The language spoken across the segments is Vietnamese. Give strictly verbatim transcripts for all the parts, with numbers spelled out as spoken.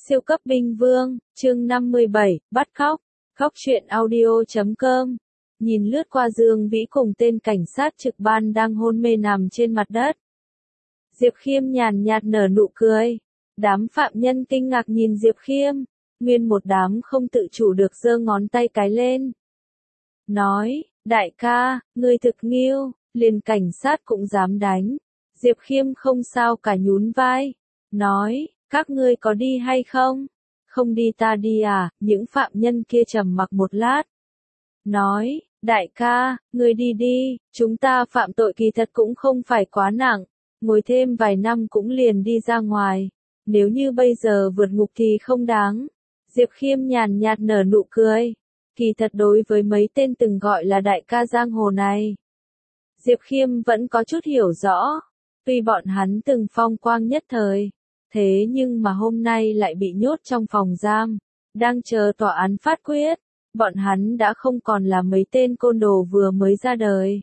Siêu cấp binh vương, chương năm mươi bảy, bắt cóc. Khóc chuyện audio chấm com. Nhìn lướt qua Dương Vĩ cùng tên cảnh sát trực ban đang hôn mê nằm trên mặt đất. Diệp Khiêm nhàn nhạt nở nụ cười. Đám phạm nhân kinh ngạc nhìn Diệp Khiêm. Nguyên một đám không tự chủ được giơ ngón tay cái lên. Nói, đại ca, ngươi thực nghiêu, liền cảnh sát cũng dám đánh. Diệp Khiêm không sao cả nhún vai. Nói, các ngươi có đi hay không? Không đi ta đi à? Những phạm nhân kia trầm mặc một lát. Nói, đại ca, ngươi đi đi, chúng ta phạm tội kỳ thật cũng không phải quá nặng, ngồi thêm vài năm cũng liền đi ra ngoài. Nếu như bây giờ vượt ngục thì không đáng. Diệp Khiêm nhàn nhạt nở nụ cười. Kỳ thật đối với mấy tên từng gọi là đại ca giang hồ này, Diệp Khiêm vẫn có chút hiểu rõ. Tuy bọn hắn từng phong quang nhất thời, thế nhưng mà hôm nay lại bị nhốt trong phòng giam, đang chờ tòa án phát quyết. Bọn hắn đã không còn là mấy tên côn đồ vừa mới ra đời,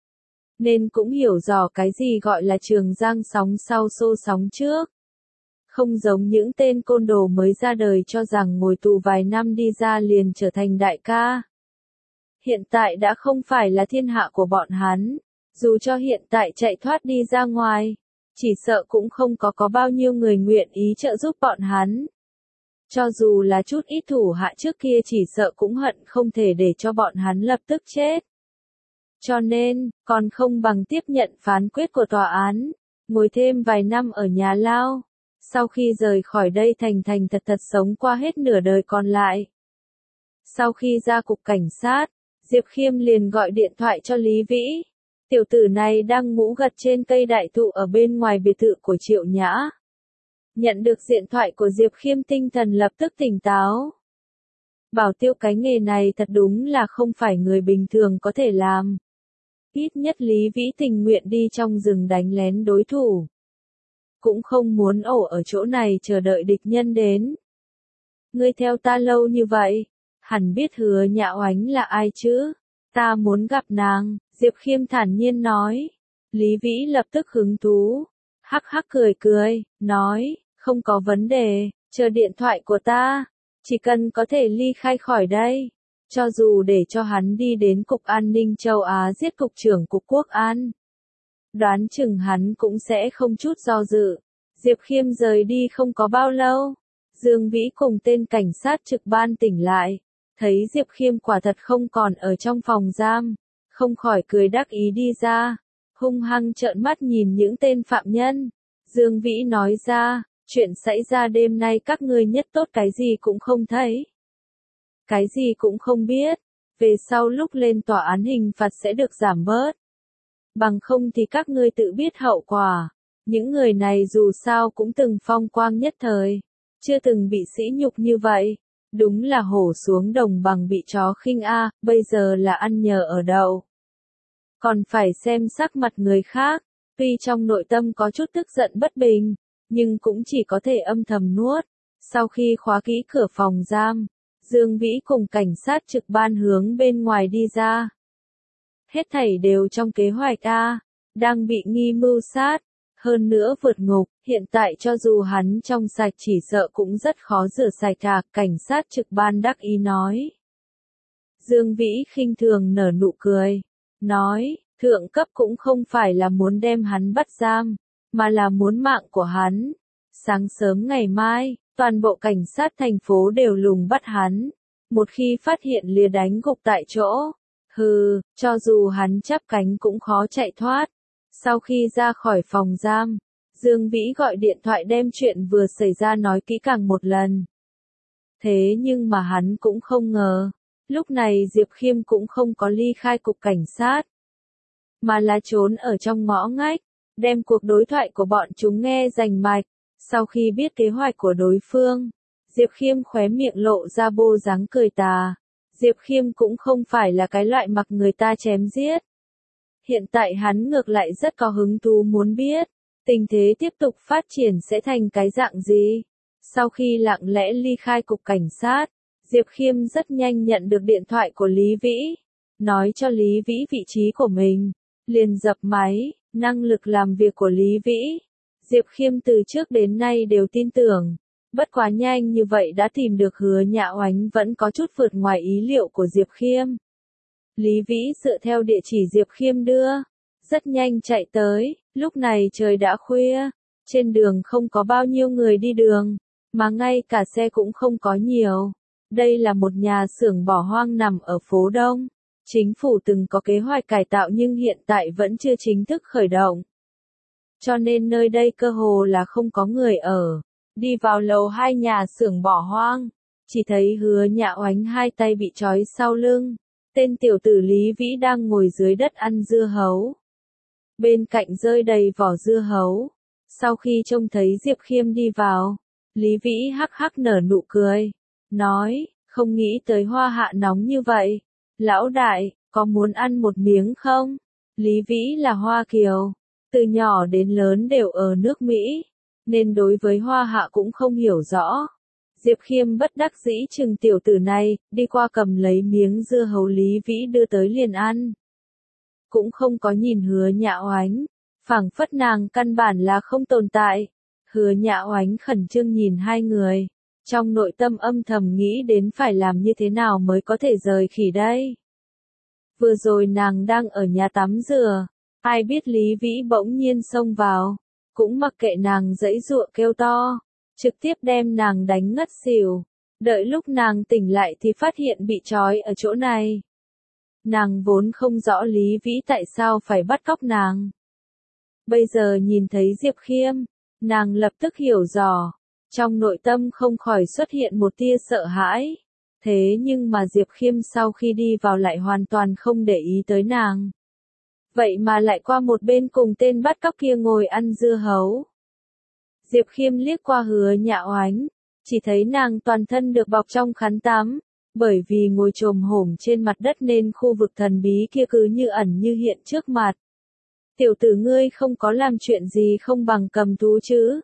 nên cũng hiểu rõ cái gì gọi là trường giang sóng sau xô sóng trước. Không giống những tên côn đồ mới ra đời cho rằng ngồi tù vài năm đi ra liền trở thành đại ca. Hiện tại đã không phải là thiên hạ của bọn hắn, dù cho hiện tại chạy thoát đi ra ngoài, chỉ sợ cũng không có có bao nhiêu người nguyện ý trợ giúp bọn hắn. Cho dù là chút ít thủ hạ trước kia chỉ sợ cũng hận không thể để cho bọn hắn lập tức chết. Cho nên, còn không bằng tiếp nhận phán quyết của tòa án, ngồi thêm vài năm ở nhà lao, sau khi rời khỏi đây thành thành thật thật sống qua hết nửa đời còn lại. Sau khi ra cục cảnh sát, Diệp Khiêm liền gọi điện thoại cho Lý Vĩ. Tiểu tử này đang ngủ gật trên cây đại thụ ở bên ngoài biệt thự của Triệu Nhã. Nhận được điện thoại của Diệp Khiêm tinh thần lập tức tỉnh táo. Bảo tiêu cái nghề này thật đúng là không phải người bình thường có thể làm. Ít nhất Lý Vĩ tình nguyện đi trong rừng đánh lén đối thủ, cũng không muốn ổ ở chỗ này chờ đợi địch nhân đến. Ngươi theo ta lâu như vậy, hẳn biết Hứa Nhã Oánh là ai chứ? Ta muốn gặp nàng, Diệp Khiêm thản nhiên nói. Lý Vĩ lập tức hứng thú, hắc hắc cười cười, nói, không có vấn đề, chờ điện thoại của ta, chỉ cần có thể ly khai khỏi đây, cho dù để cho hắn đi đến Cục An ninh châu Á giết Cục trưởng Cục Quốc an, đoán chừng hắn cũng sẽ không chút do dự. Diệp Khiêm rời đi không có bao lâu, Dương Vĩ cùng tên cảnh sát trực ban tỉnh lại, thấy Diệp Khiêm quả thật không còn ở trong phòng giam, không khỏi cười đắc ý đi ra, hung hăng trợn mắt nhìn những tên phạm nhân. Dương Vĩ nói ra, chuyện xảy ra đêm nay các ngươi nhất tốt cái gì cũng không thấy, cái gì cũng không biết, về sau lúc lên tòa án hình phạt sẽ được giảm bớt. Bằng không thì các ngươi tự biết hậu quả. Những người này dù sao cũng từng phong quang nhất thời, chưa từng bị sỉ nhục như vậy. Đúng là hổ xuống đồng bằng bị chó khinh a, bây giờ là ăn nhờ ở đậu. Còn phải xem sắc mặt người khác, tuy trong nội tâm có chút tức giận bất bình, nhưng cũng chỉ có thể âm thầm nuốt. Sau khi khóa kỹ cửa phòng giam, Dương Vĩ cùng cảnh sát trực ban hướng bên ngoài đi ra. Hết thảy đều trong kế hoạch A, đang bị nghi mưu sát, hơn nữa vượt ngục, hiện tại cho dù hắn trong sạch chỉ sợ cũng rất khó rửa sạch cả, cảnh sát trực ban đắc ý nói. Dương Vĩ khinh thường nở nụ cười, nói, thượng cấp cũng không phải là muốn đem hắn bắt giam, mà là muốn mạng của hắn. Sáng sớm ngày mai, toàn bộ cảnh sát thành phố đều lùng bắt hắn, một khi phát hiện lìa đánh gục tại chỗ. Hừ, cho dù hắn chắp cánh cũng khó chạy thoát. Sau khi ra khỏi phòng giam, Dương Vĩ gọi điện thoại đem chuyện vừa xảy ra nói kỹ càng một lần. Thế nhưng mà hắn cũng không ngờ, lúc này Diệp Khiêm cũng không có ly khai cục cảnh sát, mà là trốn ở trong ngõ ngách, đem cuộc đối thoại của bọn chúng nghe rành mạch. Sau khi biết kế hoạch của đối phương, Diệp Khiêm khóe miệng lộ ra bô dáng cười tà. Diệp Khiêm cũng không phải là cái loại mặc người ta chém giết. Hiện tại hắn ngược lại rất có hứng thú muốn biết, tình thế tiếp tục phát triển sẽ thành cái dạng gì. Sau khi lặng lẽ ly khai cục cảnh sát, Diệp Khiêm rất nhanh nhận được điện thoại của Lý Vĩ, nói cho Lý Vĩ vị trí của mình, liền dập máy. Năng lực làm việc của Lý Vĩ, Diệp Khiêm từ trước đến nay đều tin tưởng, Bất quá nhanh như vậy đã tìm được Hứa Nhạ Oánh vẫn có chút vượt ngoài ý liệu của Diệp Khiêm. Lý Vĩ dựa theo địa chỉ Diệp Khiêm đưa, rất nhanh chạy tới, lúc này trời đã khuya, trên đường không có bao nhiêu người đi đường, mà ngay cả xe cũng không có nhiều. Đây là một nhà xưởng bỏ hoang nằm ở phố Đông. Chính phủ từng có kế hoạch cải tạo nhưng hiện tại vẫn chưa chính thức khởi động. Cho nên nơi đây cơ hồ là không có người ở. Đi vào lầu hai nhà xưởng bỏ hoang, chỉ thấy Hứa Nhạ Oánh hai tay bị trói sau lưng. Tên tiểu tử Lý Vĩ đang ngồi dưới đất ăn dưa hấu. Bên cạnh rơi đầy vỏ dưa hấu. Sau khi trông thấy Diệp Khiêm đi vào, Lý Vĩ hắc hắc nở nụ cười. Nói, không nghĩ tới Hoa Hạ nóng như vậy. Lão đại, có muốn ăn một miếng không? Lý Vĩ là Hoa Kiều. Từ nhỏ đến lớn đều ở nước Mỹ. Nên đối với Hoa Hạ cũng không hiểu rõ. Diệp Khiêm bất đắc dĩ chừng tiểu tử này, đi qua cầm lấy miếng dưa hấu Lý Vĩ đưa tới liền ăn. Cũng không có nhìn Hứa Nhạ Oánh, phảng phất nàng căn bản là không tồn tại. Hứa Nhạ Oánh khẩn trương nhìn hai người, trong nội tâm âm thầm nghĩ đến phải làm như thế nào mới có thể rời khỉ đây. Vừa rồi nàng đang ở nhà tắm rửa, ai biết Lý Vĩ bỗng nhiên xông vào, cũng mặc kệ nàng giãy giụa kêu to, trực tiếp đem nàng đánh ngất xỉu. Đợi lúc nàng tỉnh lại thì phát hiện bị trói ở chỗ này. Nàng vốn không rõ Lý Vĩ tại sao phải bắt cóc nàng. Bây giờ nhìn thấy Diệp Khiêm, nàng lập tức hiểu rõ, trong nội tâm không khỏi xuất hiện một tia sợ hãi. Thế nhưng mà Diệp Khiêm sau khi đi vào lại hoàn toàn không để ý tới nàng. Vậy mà lại qua một bên cùng tên bắt cóc kia ngồi ăn dưa hấu. Diệp Khiêm liếc qua Hứa Nhạ Oánh, chỉ thấy nàng toàn thân được bọc trong khăn tắm, bởi vì ngồi chồm hổm trên mặt đất nên khu vực thần bí kia cứ như ẩn như hiện trước mặt. Tiểu tử ngươi không có làm chuyện gì không bằng cầm thú chứ?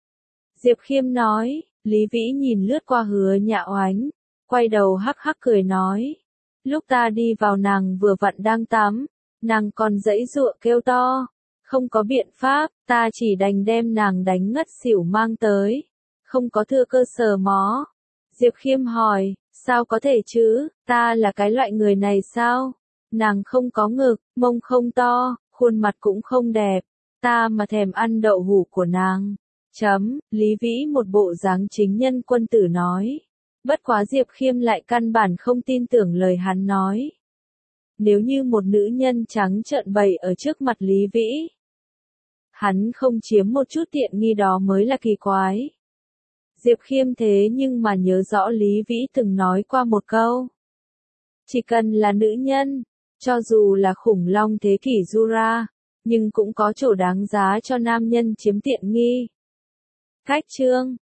Diệp Khiêm nói. Lý Vĩ nhìn lướt qua Hứa Nhạ Oánh, quay đầu hắc hắc cười nói. Lúc ta đi vào nàng vừa vặn đang tắm, nàng còn giãy giụa kêu to. Không có biện pháp, ta chỉ đành đem nàng đánh ngất xỉu mang tới. Không có thừa cơ sở mó. Diệp Khiêm hỏi, sao có thể chứ, ta là cái loại người này sao? Nàng không có ngực, mông không to, khuôn mặt cũng không đẹp. Ta mà thèm ăn đậu hũ của nàng. Chấm, Lý Vĩ một bộ dáng chính nhân quân tử nói. Bất quá Diệp Khiêm lại căn bản không tin tưởng lời hắn nói. Nếu như một nữ nhân trắng trợn bày ở trước mặt Lý Vĩ, hắn không chiếm một chút tiện nghi đó mới là kỳ quái. Diệp Khiêm thế nhưng mà nhớ rõ Lý Vĩ từng nói qua một câu. Chỉ cần là nữ nhân, cho dù là khủng long thế kỷ Jura, nhưng cũng có chỗ đáng giá cho nam nhân chiếm tiện nghi. Cách chương